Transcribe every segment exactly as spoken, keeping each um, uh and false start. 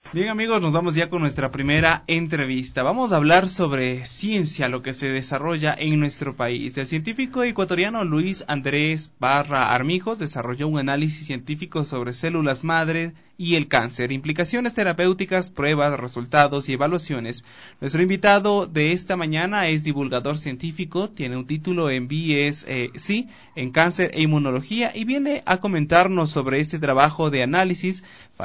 Bien amigos, nos vamos ya con nuestra primera entrevista. Vamos a hablar sobre ciencia, lo que se desarrolla en nuestro país. El científico ecuatoriano Luis Andrés Barra Armijos desarrolló un análisis científico sobre células madre y el cáncer, implicaciones terapéuticas, pruebas, resultados y evaluaciones. Nuestro invitado de esta mañana es divulgador científico, tiene un título en B S C en cáncer e inmunología y viene a comentarnos sobre este trabajo de análisis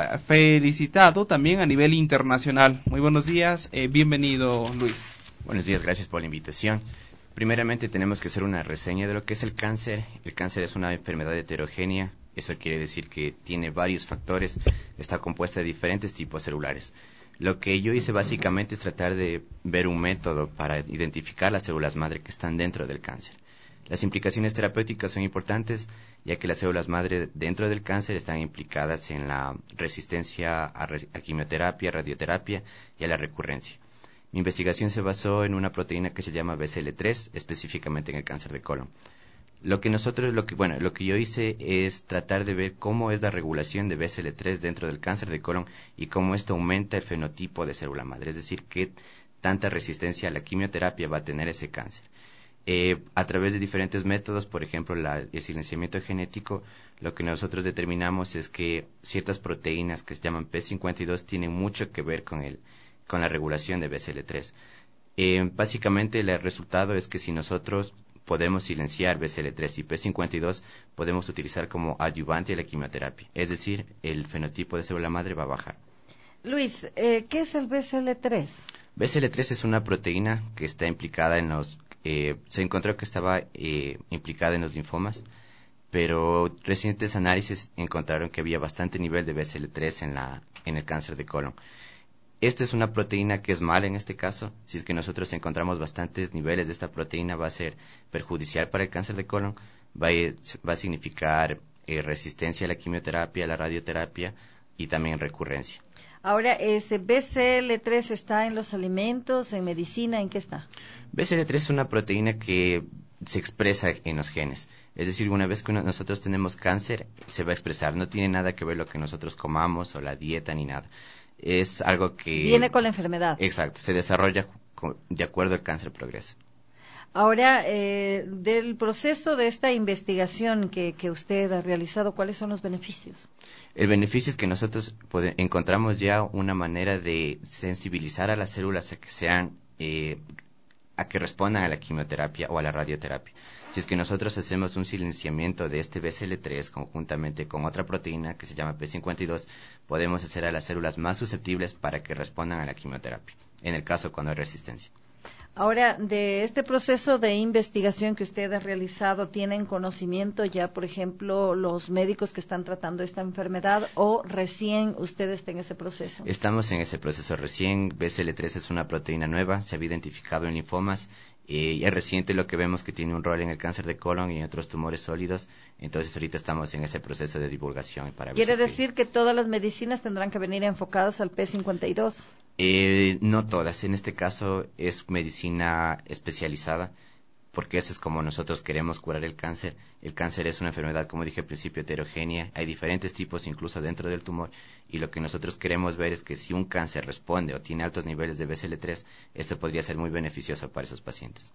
felicitado también a nivel internacional. Muy buenos días, eh, bienvenido Luis. Buenos días, gracias por la invitación. Primeramente tenemos que hacer una reseña de lo que es el cáncer. El cáncer es una enfermedad heterogénea, eso quiere decir que tiene varios factores, está compuesta de diferentes tipos celulares. Lo que yo hice básicamente es tratar de ver un método para identificar las células madre que están dentro del cáncer. Las implicaciones terapéuticas son importantes, ya que las células madre dentro del cáncer están implicadas en la resistencia a, re- a quimioterapia, radioterapia y a la recurrencia. Mi investigación se basó en una proteína que se llama B C L tres, específicamente en el cáncer de colon. Lo que nosotros, lo que, bueno, lo que yo hice es tratar de ver cómo es la regulación de B C L tres dentro del cáncer de colon y cómo esto aumenta el fenotipo de célula madre, es decir, qué tanta resistencia a la quimioterapia va a tener ese cáncer. Eh, a través de diferentes métodos, por ejemplo, la, el silenciamiento genético, lo que nosotros determinamos es que ciertas proteínas que se llaman P cincuenta y dos tienen mucho que ver con, el, con la regulación de B C L tres. Eh, básicamente, el resultado es que si nosotros podemos silenciar B C L tres y P cincuenta y dos, podemos utilizar como adyuvante a la quimioterapia. Es decir, el fenotipo de célula madre va a bajar. Luis, eh, ¿qué es el B C L tres? B C L tres es una proteína que está implicada en los... Eh, se encontró que estaba eh, implicada en los linfomas, pero recientes análisis encontraron que había bastante nivel de B C L tres en, la, en el cáncer de colon. Esto es una proteína que es mala en este caso. Si es que nosotros encontramos bastantes niveles de esta proteína, va a ser perjudicial para el cáncer de colon, va a, va a significar eh, resistencia a la quimioterapia, a la radioterapia y también recurrencia. Ahora, ¿ese B C L tres está en los alimentos, en medicina, en qué está? B C L tres es una proteína que se expresa en los genes. Es decir, una vez que uno, nosotros tenemos cáncer, se va a expresar. No tiene nada que ver lo que nosotros comamos o la dieta ni nada. Es algo que... Viene con la enfermedad. Exacto, se desarrolla con, de acuerdo al cáncer progreso. Ahora, eh, del proceso de esta investigación que, que usted ha realizado, ¿cuáles son los beneficios? El beneficio es que nosotros pode, encontramos ya una manera de sensibilizar a las células a que sean, eh, a que respondan a la quimioterapia o a la radioterapia. Si es que nosotros hacemos un silenciamiento de este B C L tres conjuntamente con otra proteína que se llama P cincuenta y dos, podemos hacer a las células más susceptibles para que respondan a la quimioterapia, en el caso cuando hay resistencia. Ahora, de este proceso de investigación que usted ha realizado, ¿tienen conocimiento ya, por ejemplo, los médicos que están tratando esta enfermedad o recién usted está en ese proceso? Estamos en ese proceso recién. B C L tres es una proteína nueva, se había identificado en linfomas eh, y es reciente lo que vemos que tiene un rol en el cáncer de colon y en otros tumores sólidos. Entonces ahorita estamos en ese proceso de divulgación. Para ver ¿Quiere si es decir que... que todas las medicinas tendrán que venir enfocadas al P cincuenta y dos? Eh, no todas, en este caso es medicina especializada, porque eso es como nosotros queremos curar el cáncer. El cáncer es una enfermedad, como dije al principio, heterogénea, hay diferentes tipos incluso dentro del tumor, y lo que nosotros queremos ver es que si un cáncer responde o tiene altos niveles de B C L tres, esto podría ser muy beneficioso para esos pacientes.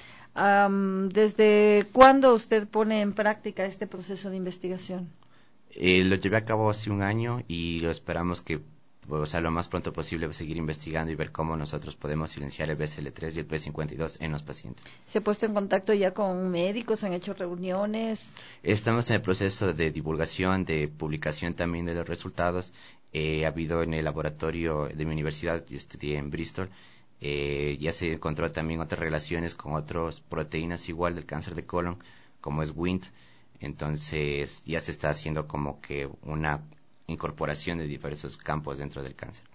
Um, ¿Desde cuándo usted pone en práctica este proceso de investigación? Eh, lo llevé a cabo hace un año y lo esperamos que, o sea, lo más pronto posible seguir investigando y ver cómo nosotros podemos silenciar el B C L tres y el P cincuenta y dos en los pacientes. ¿Se ha puesto en contacto ya con médicos? ¿Han hecho reuniones? Estamos en el proceso de divulgación, de publicación también de los resultados. Eh, ha habido en el laboratorio de mi universidad, yo estudié en Bristol, eh, ya se encontró también otras relaciones con otras proteínas igual del cáncer de colon, como es W I N T. Entonces ya se está haciendo como que una incorporación de diversos campos dentro del cáncer.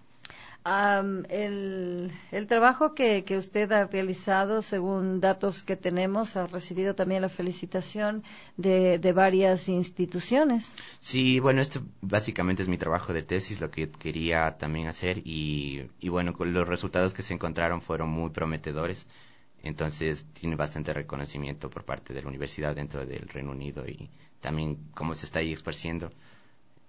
Um, el, el trabajo que, que usted ha realizado, según datos que tenemos, ha recibido también la felicitación de, de varias instituciones. Sí, bueno, este básicamente es mi trabajo de tesis, lo que quería también hacer y, y bueno, los resultados que se encontraron fueron muy prometedores. Entonces tiene bastante reconocimiento por parte de la universidad dentro del Reino Unido y también cómo se está ahí esparciendo.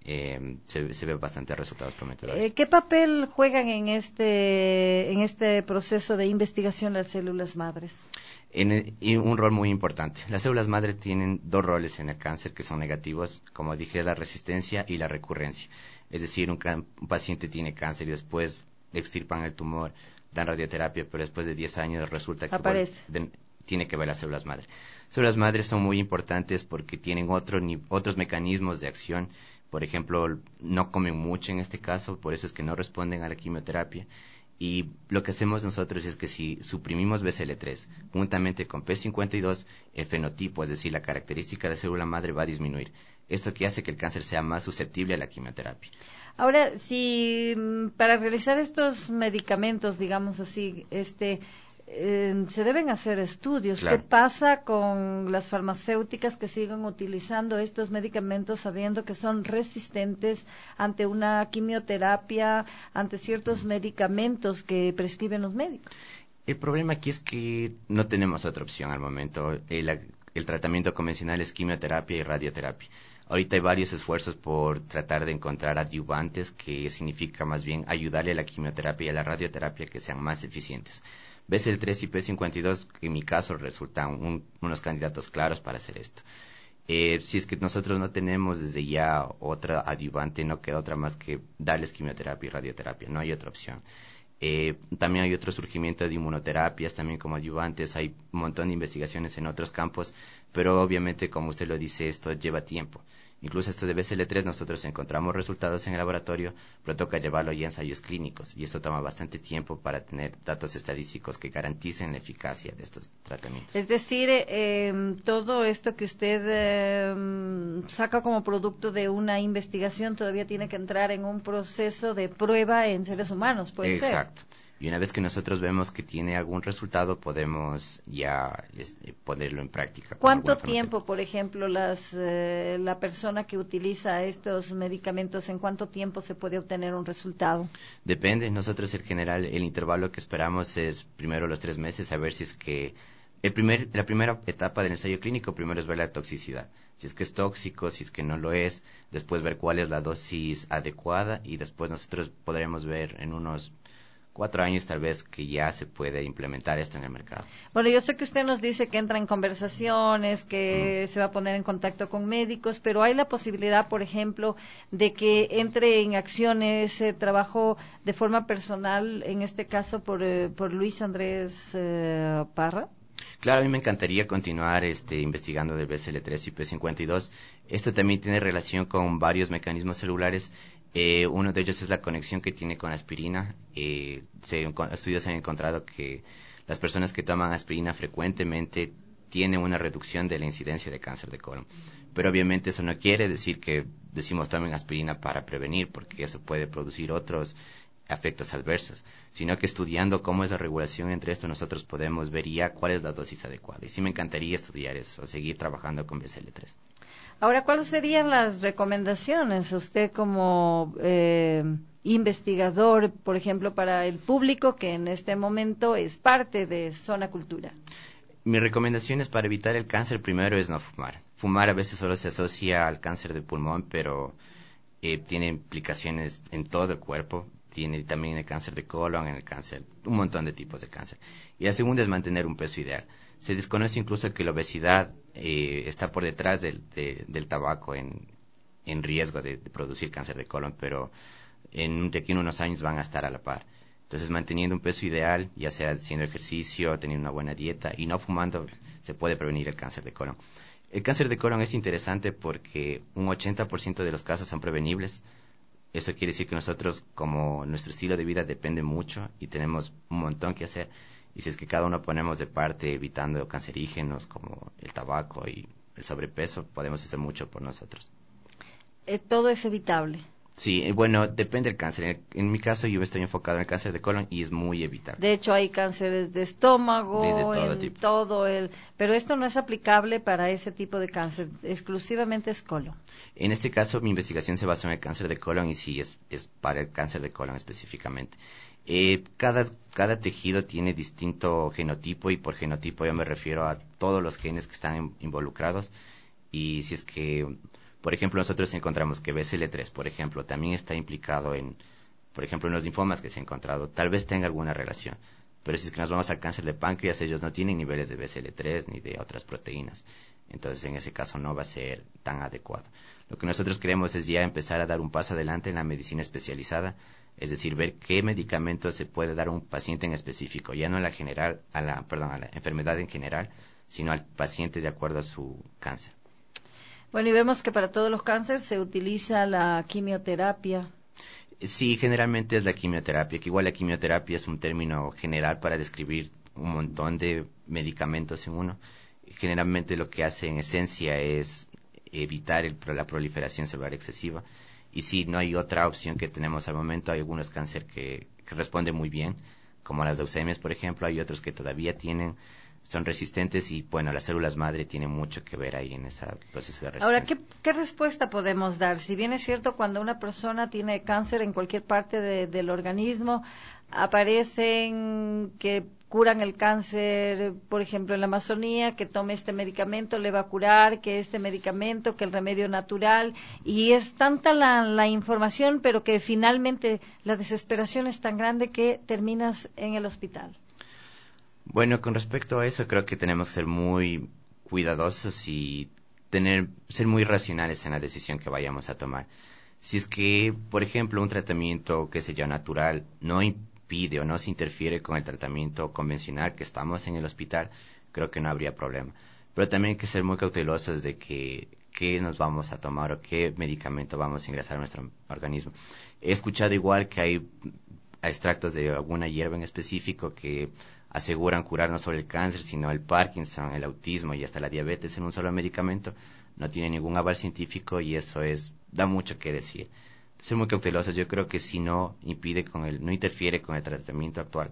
eh, se, se ve bastante resultados prometedores. Eh, ¿Qué papel juegan en este, en este proceso de investigación las células madres? En el, y un rol muy importante. Las células madre tienen dos roles en el cáncer que son negativos, como dije, la resistencia y la recurrencia. Es decir, un, un paciente tiene cáncer y después le extirpan el tumor, dan radioterapia, pero después de diez años resulta que aparece. De, tiene que ver las células madre. Células madre son muy importantes porque tienen otro, ni, otros mecanismos de acción. Por ejemplo, no comen mucho en este caso, por eso es que no responden a la quimioterapia. Y lo que hacemos nosotros es que si suprimimos B C L tres juntamente con P cincuenta y dos, el fenotipo, es decir, la característica de célula madre va a disminuir. Esto que hace que el cáncer sea más susceptible a la quimioterapia. Ahora, si para realizar estos medicamentos, digamos así, este, eh, se deben hacer estudios. Claro. ¿Qué pasa con las farmacéuticas que siguen utilizando estos medicamentos sabiendo que son resistentes ante una quimioterapia, ante ciertos medicamentos que prescriben los médicos? El problema aquí es que no tenemos otra opción al momento. El, el tratamiento convencional es quimioterapia y radioterapia. Ahorita hay varios esfuerzos por tratar de encontrar adyuvantes, que significa más bien ayudarle a la quimioterapia y a la radioterapia que sean más eficientes. B C L tres y P cincuenta y dos, en mi caso, resultan un, unos candidatos claros para hacer esto. Eh, si es que nosotros no tenemos desde ya otra adyuvante, no queda otra más que darles quimioterapia y radioterapia, no hay otra opción. Eh, también hay otro surgimiento de inmunoterapias, también como adyuvantes, hay un montón de investigaciones en otros campos, pero obviamente, como usted lo dice, esto lleva tiempo. Incluso esto de B C L tres, nosotros encontramos resultados en el laboratorio, pero toca llevarlo ya a ensayos clínicos, y eso toma bastante tiempo para tener datos estadísticos que garanticen la eficacia de estos tratamientos. Es decir, eh, todo esto que usted eh, saca como producto de una investigación todavía tiene que entrar en un proceso de prueba en seres humanos, puede ser. Exacto. Y una vez que nosotros vemos que tiene algún resultado, podemos ya este, ponerlo en práctica. ¿Cuánto tiempo, por ejemplo, las, eh, la persona que utiliza estos medicamentos, en cuánto tiempo se puede obtener un resultado? Depende. Nosotros, en general, el intervalo que esperamos es primero los tres meses, a ver si es que... El primer, la primera etapa del ensayo clínico primero es ver la toxicidad. Si es que es tóxico, si es que no lo es, después ver cuál es la dosis adecuada y después nosotros podremos ver en unos cuatro años tal vez que ya se puede implementar esto en el mercado. Bueno, yo sé que usted nos dice que entra en conversaciones, que mm. se va a poner en contacto con médicos, pero hay la posibilidad, por ejemplo, de que entre en acción ese trabajo de forma personal, en este caso por, eh, por Luis Andrés eh, Parra. Claro, a mí me encantaría continuar este, investigando del B C L tres y P cincuenta y dos. Esto también tiene relación con varios mecanismos celulares. Eh, uno de ellos es la conexión que tiene con aspirina. Eh, se, estudios han encontrado que las personas que toman aspirina frecuentemente tienen una reducción de la incidencia de cáncer de colon. Pero obviamente eso no quiere decir que decimos tomen aspirina para prevenir, porque eso puede producir otros efectos adversos, sino que estudiando cómo es la regulación entre esto, nosotros podemos ver ya cuál es la dosis adecuada. Y sí me encantaría estudiar eso, seguir trabajando con B C L tres. Ahora, ¿cuáles serían las recomendaciones usted como eh, investigador, por ejemplo, para el público que en este momento es parte de Zona Cultura? Mi recomendación es para evitar el cáncer, primero es no fumar. Fumar a veces solo se asocia al cáncer de pulmón, pero eh, tiene implicaciones en todo el cuerpo. Tiene también el cáncer de colon, en el cáncer, un montón de tipos de cáncer. Y la segunda es mantener un peso ideal. Se desconoce incluso que la obesidad eh, está por detrás del, de, del tabaco en, en riesgo de, de producir cáncer de colon, pero en, de aquí en unos años van a estar a la par. Entonces, manteniendo un peso ideal, ya sea haciendo ejercicio, teniendo una buena dieta y no fumando, se puede prevenir el cáncer de colon. El cáncer de colon es interesante porque un ochenta por ciento de los casos son prevenibles. Eso quiere decir que nosotros, como nuestro estilo de vida depende mucho y tenemos un montón que hacer, y si es que cada uno ponemos de parte evitando cancerígenos como el tabaco y el sobrepeso, podemos hacer mucho por nosotros. Eh, todo es evitable. Sí, bueno, depende del cáncer. En, en mi caso yo estoy enfocado en el cáncer de colon y es muy evitable. De hecho hay cánceres de estómago, de, de todo en tipo. todo el, pero esto no es aplicable para ese tipo de cáncer, exclusivamente es colon. En este caso mi investigación se basó en el cáncer de colon y sí es, es para el cáncer de colon específicamente. Eh, cada, cada tejido tiene distinto genotipo y por genotipo yo me refiero a todos los genes que están in, involucrados y si es que Por ejemplo, nosotros encontramos que B C L tres, por ejemplo, también está implicado en, por ejemplo, en los linfomas que se han encontrado. Tal vez tenga alguna relación, pero si es que nos vamos al cáncer de páncreas, ellos no tienen niveles de B C L tres ni de otras proteínas. Entonces, en ese caso no va a ser tan adecuado. Lo que nosotros queremos es ya empezar a dar un paso adelante en la medicina especializada, es decir, ver qué medicamento se puede dar a un paciente en específico, ya no a la general, a la, perdón, a la enfermedad en general, sino al paciente de acuerdo a su cáncer. Bueno, y vemos que para todos los cánceres se utiliza la quimioterapia. Sí, generalmente es la quimioterapia, que igual la quimioterapia es un término general para describir un montón de medicamentos en uno. Generalmente lo que hace en esencia es evitar el, la proliferación celular excesiva. Y si no hay otra opción que tenemos al momento, hay algunos cánceres que, que responden muy bien, como las leucemias, por ejemplo, hay otros que todavía tienen, son resistentes y, bueno, las células madre tienen mucho que ver ahí en ese proceso de resistencia. Ahora, ¿qué, qué respuesta podemos dar? Si bien es cierto, cuando una persona tiene cáncer en cualquier parte de, del organismo, aparecen que curan el cáncer, por ejemplo, en la Amazonía, que tome este medicamento, le va a curar, que este medicamento, que el remedio natural, y es tanta la, la información, pero que finalmente la desesperación es tan grande que terminas en el hospital. Bueno, con respecto a eso, creo que tenemos que ser muy cuidadosos y tener, ser muy racionales en la decisión que vayamos a tomar. Si es que, por ejemplo, un tratamiento, que sea natural, no impide o no se interfiere con el tratamiento convencional que estamos en el hospital, creo que no habría problema. Pero también hay que ser muy cautelosos de que qué nos vamos a tomar o qué medicamento vamos a ingresar a nuestro organismo. He escuchado igual que hay extractos de alguna hierba en específico que aseguran curar no solo el cáncer, sino el Parkinson, el autismo y hasta la diabetes en un solo medicamento. No tiene ningún aval científico y eso es da mucho que decir. Ser muy cautelosos. Yo creo que si no impide con el, no interfiere con el tratamiento actual,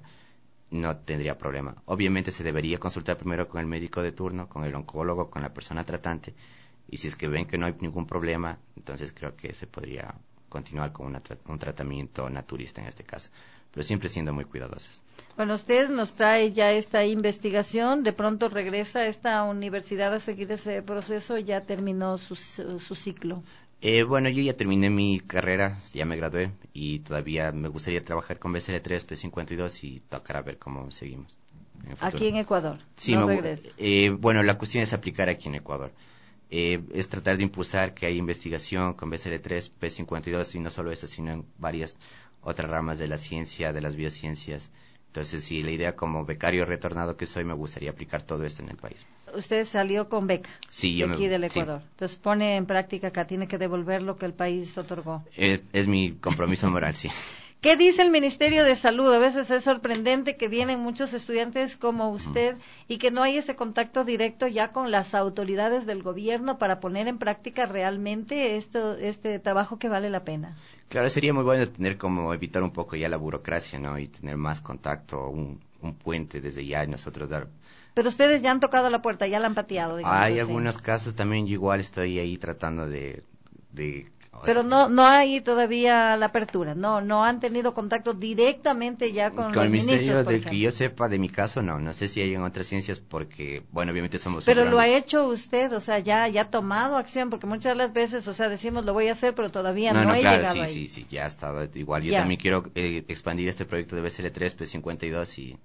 no tendría problema. Obviamente se debería consultar primero con el médico de turno, con el oncólogo, con la persona tratante, y si es que ven que no hay ningún problema, entonces creo que se podría continuar con una, un tratamiento naturista en este caso, pero siempre siendo muy cuidadosos. Bueno, usted nos trae ya esta investigación, de pronto regresa a esta universidad a seguir ese proceso, ya terminó su, su ciclo. Eh, bueno, yo ya terminé mi carrera, ya me gradué y todavía me gustaría trabajar con B C L tres, P cincuenta y dos y tocará ver cómo seguimos. En aquí en Ecuador, sí, no me, regresa. Eh, bueno, la cuestión es aplicar aquí en Ecuador. Eh, es tratar de impulsar que haya investigación con B C L tres, P cincuenta y dos y no solo eso, sino en varias otras ramas de la ciencia, de las biociencias. Entonces, sí, la idea como becario retornado que soy, me gustaría aplicar todo esto en el país. Usted salió con beca sí, de yo aquí me, del Ecuador. Sí. Entonces, pone en práctica acá, tiene que devolver lo que el país otorgó. Eh, es mi compromiso moral, sí. ¿Qué dice el Ministerio de Salud? A veces es sorprendente que vienen muchos estudiantes como usted mm. y que no hay ese contacto directo ya con las autoridades del gobierno para poner en práctica realmente esto, este trabajo que vale la pena. Claro, sería muy bueno tener como evitar un poco ya la burocracia, ¿no? Y tener más contacto, un, un puente desde ya y nosotros dar... Pero ustedes ya han tocado la puerta, ya la han pateado, digamos Hay así. algunos casos también, yo igual estoy ahí tratando de... de Pero no no hay todavía la apertura, no no han tenido contacto directamente ya con, con los el ministerio ministros, por de ejemplo. que yo sepa de mi caso no, no sé si hay en otras ciencias porque, bueno, obviamente somos... Pero lo ha hecho usted, o sea, ya ya ha tomado acción, porque muchas de las veces, o sea, decimos lo voy a hacer, pero todavía no, no, no he claro, llegado sí, ahí. sí, sí, ya ha estado igual. Yo ya. también quiero eh, expandir este proyecto de B C L tres, P cincuenta y dos y...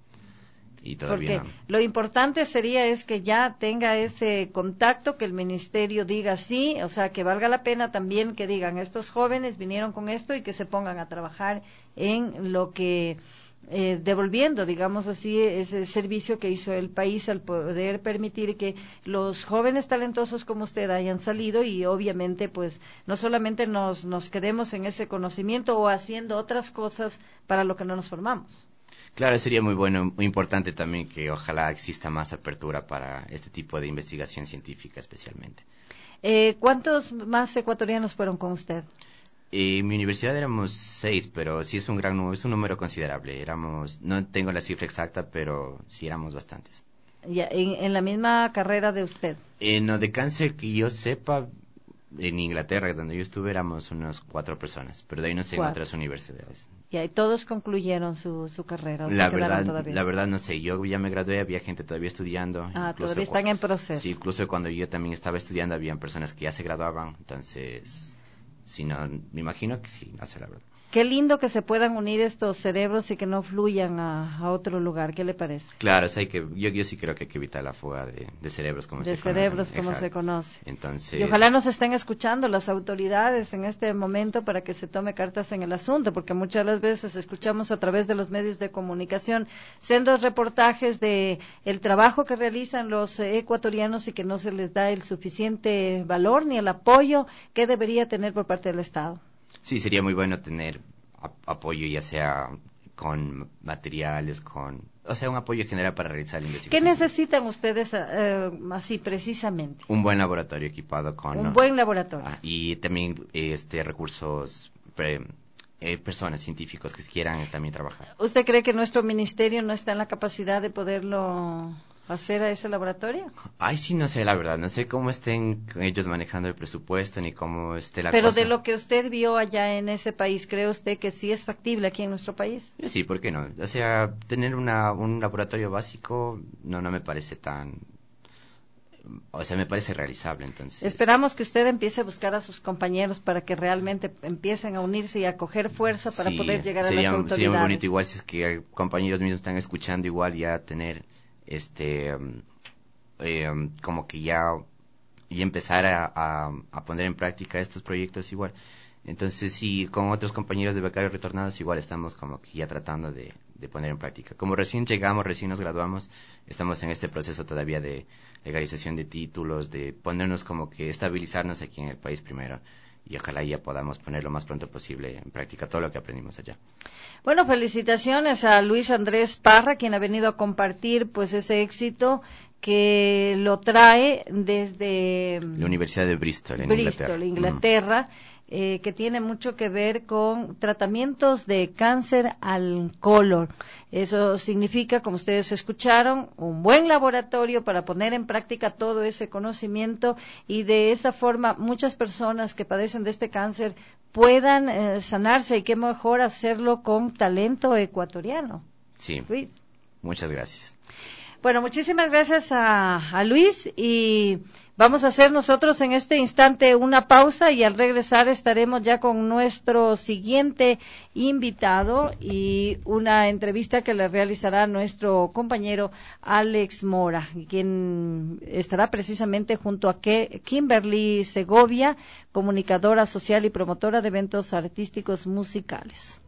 Y todavía Porque no. lo importante sería es que ya tenga ese contacto, que el ministerio diga sí, o sea, que valga la pena también que digan, estos jóvenes vinieron con esto y que se pongan a trabajar en lo que, eh, devolviendo, digamos así, ese servicio que hizo el país al poder permitir que los jóvenes talentosos como usted hayan salido y obviamente pues no solamente nos, nos quedemos en ese conocimiento o haciendo otras cosas para lo que no nos formamos. Claro, sería muy bueno, muy importante también que ojalá exista más apertura para este tipo de investigación científica especialmente. Eh, ¿Cuántos más ecuatorianos fueron con usted? En mi universidad éramos seis, pero sí es un gran número, es un número considerable. Éramos, no tengo la cifra exacta, pero sí éramos bastantes. Ya, en, en la misma carrera de usted. Eh, no, de cáncer que yo sepa, en Inglaterra, donde yo estuve, éramos unos cuatro personas, pero de ahí no sé, en otras universidades. Y ahí todos concluyeron su, su carrera, ¿o la se verdad, todavía? La verdad no sé, yo ya me gradué, había gente todavía estudiando. Ah, todavía están en proceso. Sí, incluso cuando yo también estaba estudiando, habían personas que ya se graduaban, entonces, si no, me imagino que sí, no sé la verdad. Qué lindo que se puedan unir estos cerebros y que no fluyan a, a otro lugar. ¿Qué le parece? Claro, o sea, hay que, yo, yo sí creo que hay que evitar la fuga de, de cerebros como de se cerebros conocen. como Exacto. se conoce. Entonces, y ojalá nos estén escuchando las autoridades en este momento para que se tome cartas en el asunto, porque muchas de las veces escuchamos a través de los medios de comunicación sendos reportajes de el trabajo que realizan los ecuatorianos y que no se les da el suficiente valor ni el apoyo que debería tener por parte del Estado. Sí, sería muy bueno tener apoyo, ya sea con materiales, con, o sea, un apoyo general para realizar la investigación. ¿Qué necesitan ustedes eh, así precisamente? Un buen laboratorio equipado con un buen laboratorio ah, y también este recursos pre, eh, personas científicos que quieran también trabajar. ¿Usted cree que nuestro ministerio no está en la capacidad de poderlo hacer a ese laboratorio? Ay, sí, no sé, la verdad, no sé cómo estén ellos manejando el presupuesto ni cómo esté la Pero cosa. de lo que usted vio allá en ese país, ¿cree usted que sí es factible aquí en nuestro país? Sí, ¿por qué no? O sea, tener una, un laboratorio básico no, no me parece tan... O sea, me parece realizable, entonces. Esperamos que usted empiece a buscar a sus compañeros para que realmente empiecen a unirse y a coger fuerza para sí, poder llegar sería, a las autoridades. Sería muy bonito, igual si es que compañeros mismos están escuchando, igual ya tener este... Um, Eh, um, como que ya y empezar a, a, a poner en práctica estos proyectos igual. Entonces sí, con otros compañeros de becarios retornados igual estamos como que ya tratando de, de poner en práctica. Como recién llegamos, recién nos graduamos, estamos en este proceso todavía de legalización de títulos, de ponernos como que estabilizarnos aquí en el país primero. Y ojalá ya podamos poner lo más pronto posible en práctica todo lo que aprendimos allá. Bueno, felicitaciones a Luis Andrés Parra, quien ha venido a compartir pues ese éxito que lo trae desde la Universidad de Bristol, en Bristol, Inglaterra, Inglaterra mm. eh, que tiene mucho que ver con tratamientos de cáncer al colon. Eso significa, como ustedes escucharon, un buen laboratorio para poner en práctica todo ese conocimiento y de esa forma muchas personas que padecen de este cáncer puedan eh, sanarse, y qué mejor hacerlo con talento ecuatoriano. Sí, Luis. Muchas gracias. Bueno, muchísimas gracias a, a Luis, y vamos a hacer nosotros en este instante una pausa y al regresar estaremos ya con nuestro siguiente invitado y una entrevista que le realizará nuestro compañero Alex Mora, quien estará precisamente junto a Kimberly Segovia, comunicadora social y promotora de eventos artísticos musicales.